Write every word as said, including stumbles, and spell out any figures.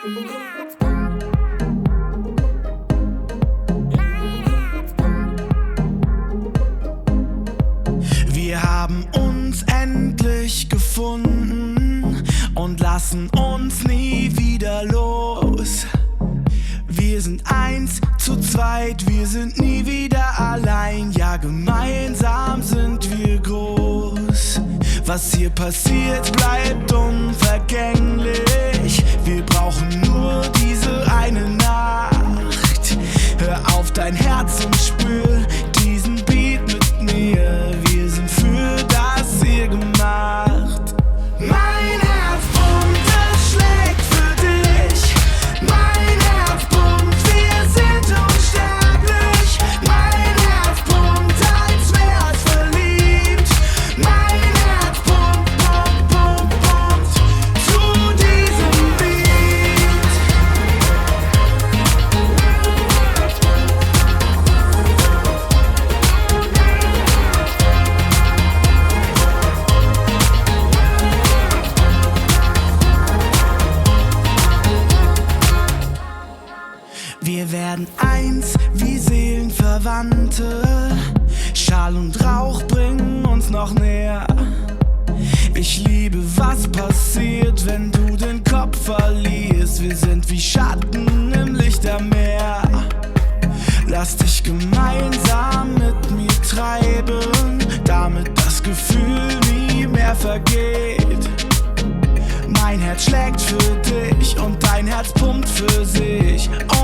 Wir haben uns endlich gefunden und lassen uns nie wieder los. Wir sind eins zu zweit, wir sind nie wieder allein. Ja, gemeinsam sind wir groß. Was hier passiert, bleibt unvergänglich. Wir brauchen nur diese eine Nacht. Hör auf dein Herz und spür diesen Beat mit mir. Wir sind für das hier gemacht. Mein Herz pumpt, es schlägt für dich. Mein Herz pumpt, wir sind unsterblich. Mein Herz pumpt, als wär's verliebt. Mein Herz pumpt, pumpt, pumpt, pumpt zu diesem Beat. Wir werden eins wie Seelenverwandte. Schall und Rauch bringen uns noch näher. Ich liebe, was passiert, wenn du den Kopf verlierst. Wir sind wie Schatten im Lichtermeer. Lass dich gemeinsam mit mir treiben, damit das Gefühl nie mehr vergeht. Mein Herz schlägt für dich und dein Herz pumpt für sich.